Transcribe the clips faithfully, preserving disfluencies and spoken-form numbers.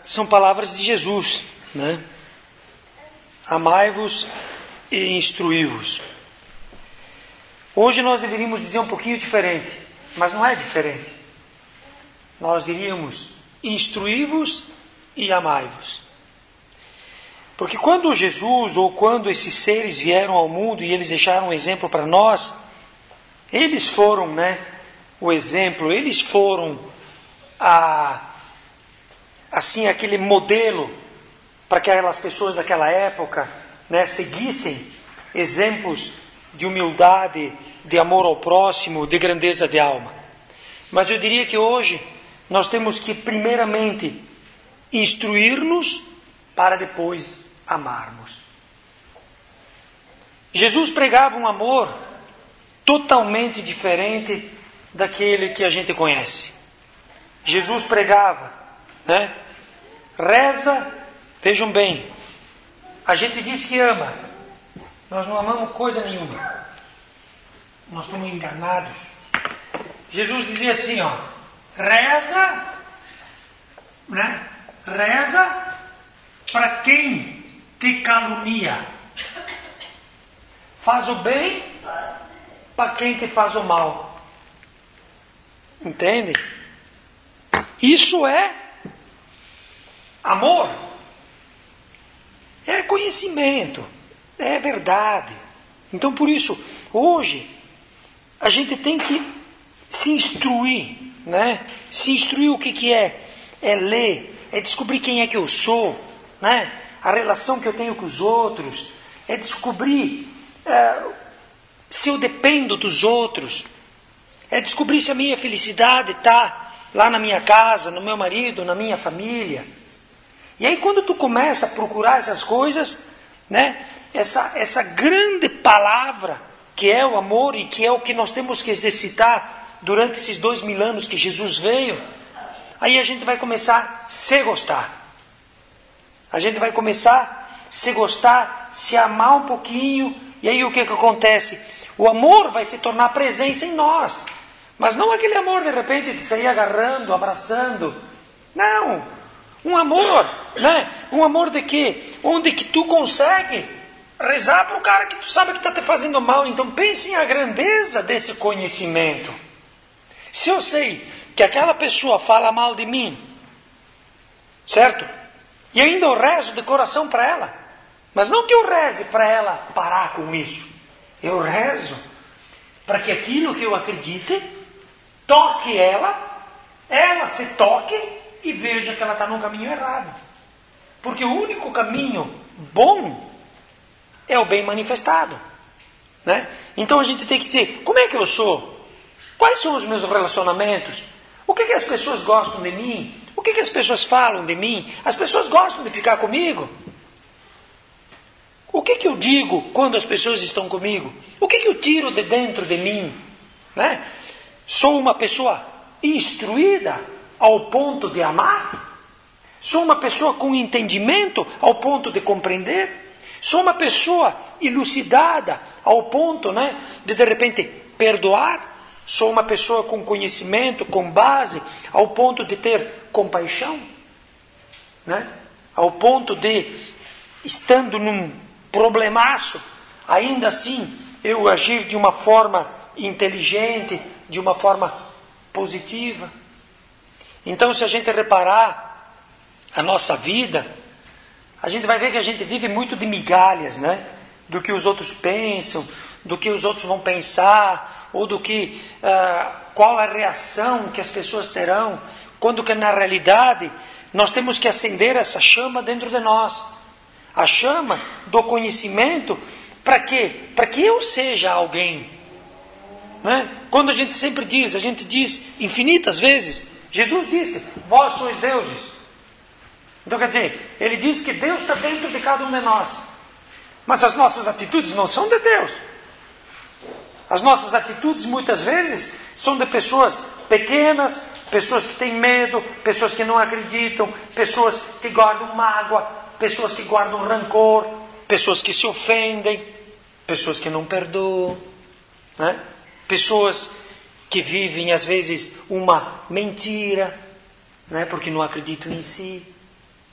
são palavras de Jesus, né? Amai-vos e instruí-vos. Hoje nós deveríamos dizer um pouquinho diferente, mas não é diferente. Nós diríamos instruí-vos e amai-vos. Porque quando Jesus ou quando esses seres vieram ao mundo e eles deixaram um exemplo para nós, eles foram, né, o exemplo, eles foram a, assim, aquele modelo para que aquelas pessoas daquela época, né, seguissem exemplos de humildade, de amor ao próximo, de grandeza de alma. Mas eu diria que hoje nós temos que primeiramente instruir-nos para depois amarmos. Jesus pregava um amor totalmente diferente daquele que a gente conhece. Jesus pregava, né? Reza, vejam bem, a gente diz que ama, nós não amamos coisa nenhuma, nós estamos enganados. Jesus dizia assim, ó, reza, né? Reza para quem te calunia, faz o bem para quem te faz o mal. Entende? Isso é amor, é conhecimento, é verdade. Então por isso, hoje, a gente tem que se instruir, né? Se instruir o que, que é? É ler, é descobrir quem é que eu sou, né? A relação que eu tenho com os outros, é descobrir uh, se eu dependo dos outros, é descobrir se a minha felicidade está lá na minha casa, no meu marido, na minha família. E aí quando tu começa a procurar essas coisas, né? Essa, essa grande palavra que é o amor e que é o que nós temos que exercitar durante esses dois mil anos que Jesus veio, aí a gente vai começar a se gostar. A gente vai começar a se gostar, se amar um pouquinho, e aí o que, que acontece? O amor vai se tornar presença em nós. Mas não aquele amor de repente de sair agarrando, abraçando. Não. Um amor, né? Um amor de quê? Onde que tu consegue rezar para o cara que tu sabe que está te fazendo mal. Então pense na grandeza desse conhecimento. Se eu sei que aquela pessoa fala mal de mim, certo? E ainda eu rezo de coração para ela. Mas não que eu reze para ela parar com isso. Eu rezo para que aquilo que eu acredite toque ela, ela se toque e veja que ela está num caminho errado. Porque o único caminho bom é o bem manifestado, né? Então a gente tem que dizer, como é que eu sou? Quais são os meus relacionamentos? O que, que as pessoas gostam de mim? O que, que as pessoas falam de mim? As pessoas gostam de ficar comigo? O que, que eu digo quando as pessoas estão comigo? O que, que eu tiro de dentro de mim? Né? Sou uma pessoa instruída ao ponto de amar? Sou uma pessoa com entendimento ao ponto de compreender? Sou uma pessoa elucidada ao ponto, né, de de repente perdoar? Sou uma pessoa com conhecimento, com base, ao ponto de ter compaixão? Né? Ao ponto de, estando num problemaço, ainda assim eu agir de uma forma inteligente, de uma forma positiva? Então, se a gente reparar a nossa vida, a gente vai ver que a gente vive muito de migalhas, né? Do que os outros pensam, do que os outros vão pensar, ou do que uh, qual a reação que as pessoas terão, quando que na realidade nós temos que acender essa chama dentro de nós, a chama do conhecimento. Para quê? Para que eu seja alguém, né? Quando a gente sempre diz, a gente diz infinitas vezes, Jesus disse, vós sois deuses. Então quer dizer, ele diz que Deus está dentro de cada um de nós, mas as nossas atitudes não são de Deus. As nossas atitudes muitas vezes são de pessoas pequenas, pessoas que têm medo, pessoas que não acreditam, pessoas que guardam mágoa, pessoas que guardam rancor, pessoas que se ofendem, pessoas que não perdoam, né? Pessoas que vivem às vezes uma mentira, né? Porque não acreditam em si.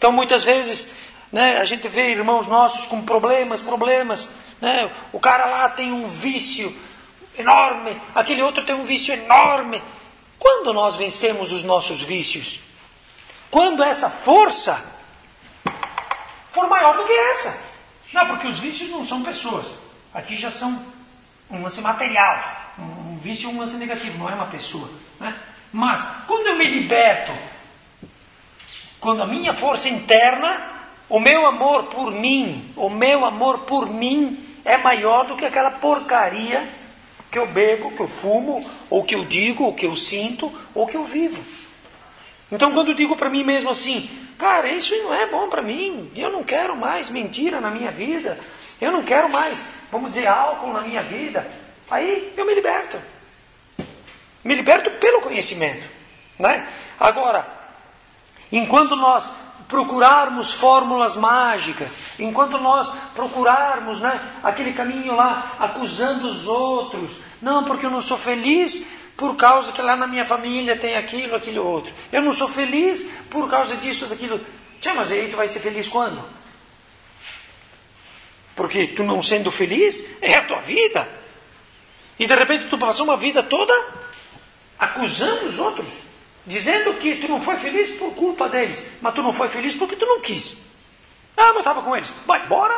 Então muitas vezes, né, a gente vê irmãos nossos com problemas, problemas, né? O cara lá tem um vício enorme, aquele outro tem um vício enorme. Quando nós vencemos os nossos vícios? Quando essa força for maior do que essa. Não, porque os vícios não são pessoas. Aqui já são um lance material. Um vício é um lance negativo, não é uma pessoa, né? Mas quando eu me liberto, quando a minha força interna, o meu amor por mim, o meu amor por mim é maior do que aquela porcaria que eu bebo, que eu fumo, ou que eu digo, ou que eu sinto, ou que eu vivo. Então quando eu digo para mim mesmo assim, cara, isso não é bom para mim, eu não quero mais mentira na minha vida, eu não quero mais, vamos dizer, álcool na minha vida, aí eu me liberto. Me liberto pelo conhecimento, né? Agora, enquanto nós procurarmos fórmulas mágicas, enquanto nós procurarmos, né, aquele caminho lá, acusando os outros, não, porque eu não sou feliz por causa que lá na minha família tem aquilo, aquilo outro. Eu não sou feliz por causa disso, daquilo. Tchê, mas aí tu vai ser feliz quando? Porque tu não sendo feliz é a tua vida. E de repente tu passou uma vida toda acusando os outros, dizendo que tu não foi feliz por culpa deles, mas tu não foi feliz porque tu não quis. Ah, mas eu estava com eles. Vai embora.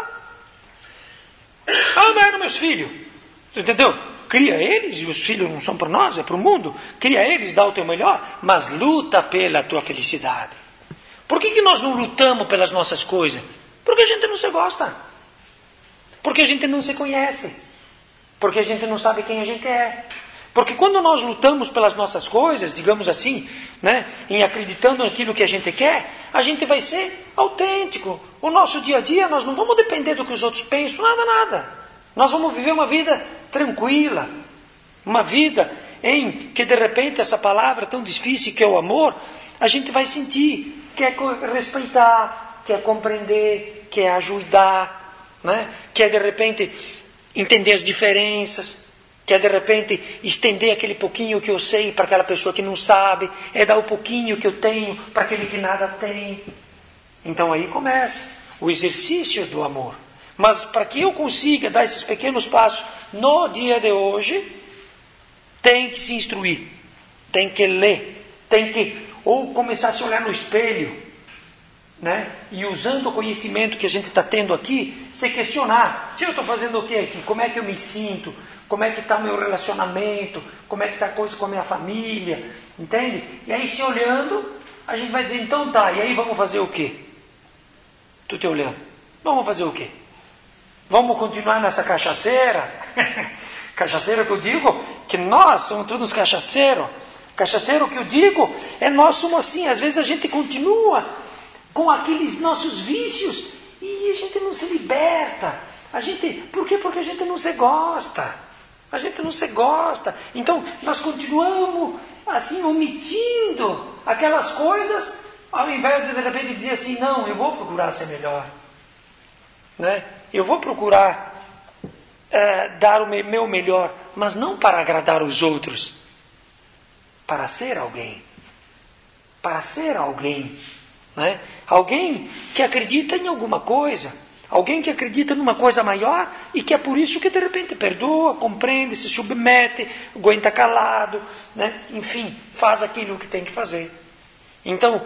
Ah, mas eram meus filhos. Tu entendeu? Cria eles, e os filhos não são para nós, é para o mundo. Cria eles, dá o teu melhor, mas luta pela tua felicidade. Por que, que nós não lutamos pelas nossas coisas? Porque a gente não se gosta. Porque a gente não se conhece. Porque a gente não sabe quem a gente é. Porque quando nós lutamos pelas nossas coisas, digamos assim, né, em acreditando naquilo que a gente quer, a gente vai ser autêntico. O nosso dia a dia, nós não vamos depender do que os outros pensam, nada, nada. Nós vamos viver uma vida tranquila. Uma vida em que de repente essa palavra tão difícil que é o amor, a gente vai sentir, quer respeitar, quer compreender, quer ajudar, né, quer de repente entender as diferenças. Que é de repente estender aquele pouquinho que eu sei para aquela pessoa que não sabe, é dar o pouquinho que eu tenho para aquele que nada tem. Então aí começa o exercício do amor. Mas para que eu consiga dar esses pequenos passos no dia de hoje, tem que se instruir, tem que ler, tem que ou começar a se olhar no espelho, né? E usando o conhecimento que a gente está tendo aqui, se questionar, se eu estou fazendo o que aqui? Como é que eu me sinto? Como é que está o meu relacionamento? Como é que está a coisa com a minha família? Entende? E aí se olhando, a gente vai dizer, então tá, e aí vamos fazer o quê? Tu te olhando. Vamos fazer o quê? Vamos continuar nessa cachaceira? Cachaceira que eu digo, que nós somos todos cachaceiros. Cachaceiro que eu digo, é nós somos assim, às vezes a gente continua com aqueles nossos vícios e a gente não se liberta. A gente, por quê? Porque a gente não se gosta. A gente não se gosta. Então, nós continuamos assim, omitindo aquelas coisas, ao invés de de repente dizer assim, não, eu vou procurar ser melhor. Né? Eu vou procurar é, dar o meu melhor, mas não para agradar os outros. Para ser alguém. Para ser alguém. Né? Alguém que acredita em alguma coisa. Alguém que acredita numa coisa maior e que é por isso que de repente perdoa, compreende, se submete, aguenta calado, né? Enfim, faz aquilo que tem que fazer. Então,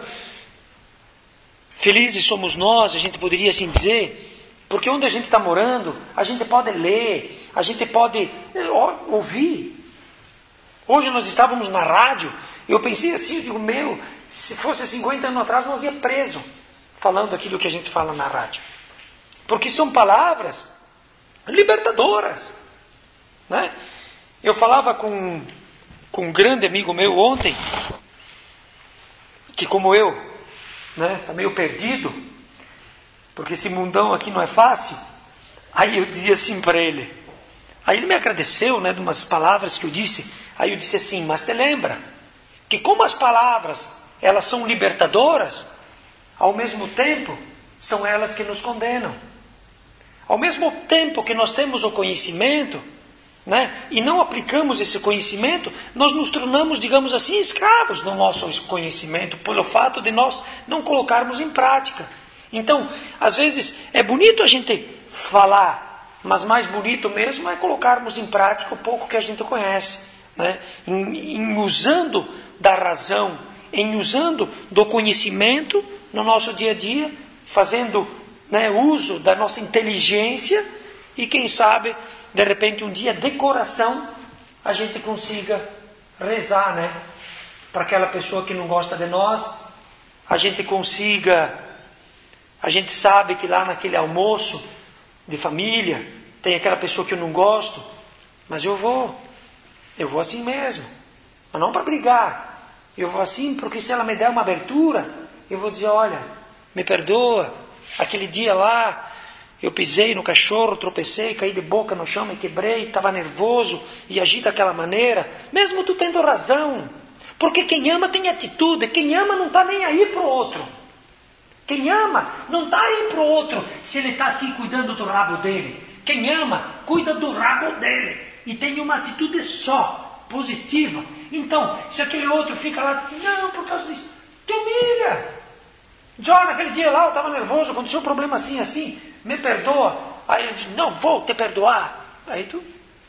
felizes somos nós, a gente poderia assim dizer, porque onde a gente está morando, a gente pode ler, a gente pode ouvir. Hoje nós estávamos na rádio, eu pensei assim, eu digo, meu, se fosse cinquenta anos atrás nós ia preso, falando aquilo que a gente fala na rádio. Porque são palavras libertadoras. Né? Eu falava com, com um grande amigo meu ontem, que como eu, né, está meio perdido, porque esse mundão aqui não é fácil. Aí eu dizia assim para ele, aí ele me agradeceu, né, de umas palavras que eu disse. Aí eu disse assim, mas te lembra que como as palavras, elas são libertadoras, ao mesmo tempo, são elas que nos condenam. Ao mesmo tempo que nós temos o conhecimento, né, e não aplicamos esse conhecimento, nós nos tornamos, digamos assim, escravos do nosso conhecimento, pelo fato de nós não colocarmos em prática. Então, às vezes, é bonito a gente falar, mas mais bonito mesmo é colocarmos em prática o pouco que a gente conhece. Né? Em, em usando da razão, em usando do conhecimento no nosso dia a dia, fazendo, né, uso da nossa inteligência e quem sabe, de repente, um dia de coração, a gente consiga rezar, né? Para aquela pessoa que não gosta de nós, a gente consiga, a gente sabe que lá naquele almoço de família, tem aquela pessoa que eu não gosto, mas eu vou, eu vou assim mesmo, mas não para brigar, eu vou assim porque se ela me der uma abertura, eu vou dizer, olha, me perdoa, aquele dia lá, eu pisei no cachorro, tropecei, caí de boca no chão, me quebrei, estava nervoso e agi daquela maneira, mesmo tu tendo razão. Porque quem ama tem atitude, quem ama não está nem aí para o outro. Quem ama não está aí para o outro se ele está aqui cuidando do rabo dele. Quem ama, cuida do rabo dele. E tem uma atitude só, positiva. Então, se aquele outro fica lá, não, por causa disso, te humilha. Diz, olha, naquele dia lá eu estava nervoso, aconteceu um problema assim, assim, me perdoa. Aí ele diz, não vou te perdoar. Aí tu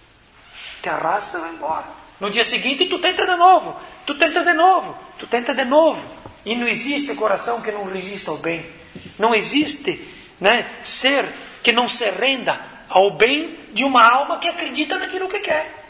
te arrasta e vai embora. No dia seguinte tu tenta de novo, tu tenta de novo, tu tenta de novo. E não existe coração que não resista ao bem. Não existe, né, ser que não se renda ao bem de uma alma que acredita naquilo que quer.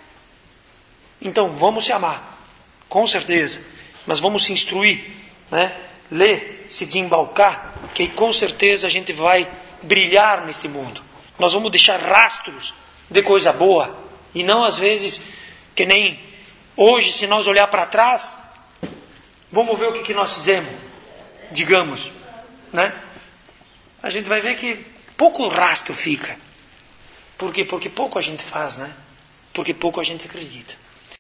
Então vamos se amar, com certeza. Mas vamos se instruir, né, ler, se desembalcar, que com certeza a gente vai brilhar neste mundo. Nós vamos deixar rastros de coisa boa. E não às vezes, que nem hoje, se nós olhar para trás, vamos ver o que, que nós fizemos, digamos, né? A gente vai ver que pouco rastro fica. Por quê? Porque pouco a gente faz, né? Porque pouco a gente acredita.